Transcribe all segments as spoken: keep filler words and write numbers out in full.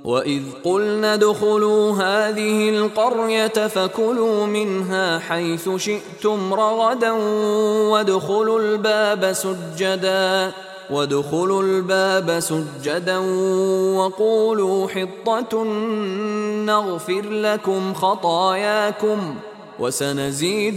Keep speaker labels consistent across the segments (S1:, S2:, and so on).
S1: وإذ قلنا ادخلوا هذه القرية فكلوا منها حيث شئتم رغدا وادخلوا الباب سجدا وادخلوا الباب سجدا وقولوا حطة نغفر لكم خطاياكم وسنزيد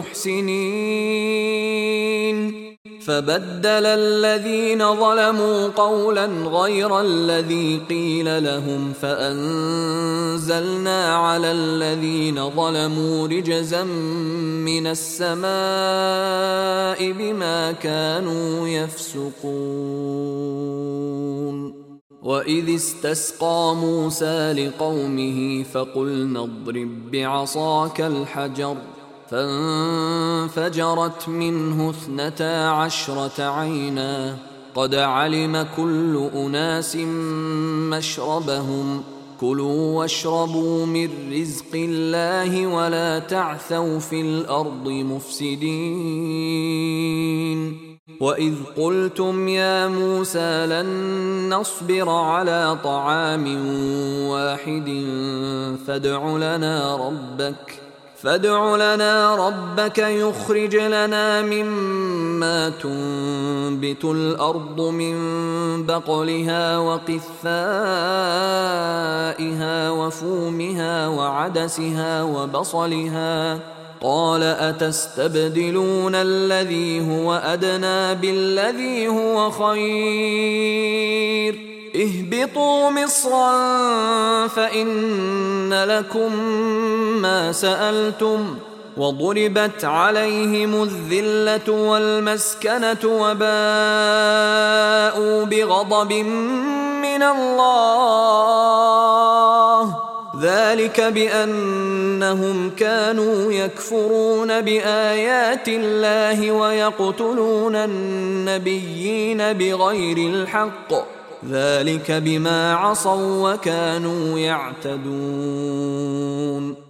S1: المحسنين. فبدل الذين ظلموا قولا غير الذي قيل لهم فأنزلنا على الذين ظلموا رجزا من السماء بما كانوا يفسقون. وإذ استسقى موسى لقومه فقلنا اضرب بعصاك الحجر فانفجرت منه اثنتا عشرة عينا قد علم كل أناس مشربهم كلوا واشربوا من رزق الله ولا تعثوا في الأرض مفسدين. وإذ قلتم يا موسى لن نصبر على طعام واحد فادع لنا ربك فادع لنا ربك يخرج لنا مما تنبت الأرض من بقلها وقثائها وفومها وعدسها وبصلها قال أتستبدلون الذي هو أدنى بالذي هو خير اهبطوا مصرا فإن لكم ما سألتم وضربت عليهم الذلة والمسكنة وباءوا بغضب من الله ذلك بأنهم كانوا يكفرون بآيات الله ويقتلون النبيين بغير الحق ذلك بما عصوا وكانوا يعتدون.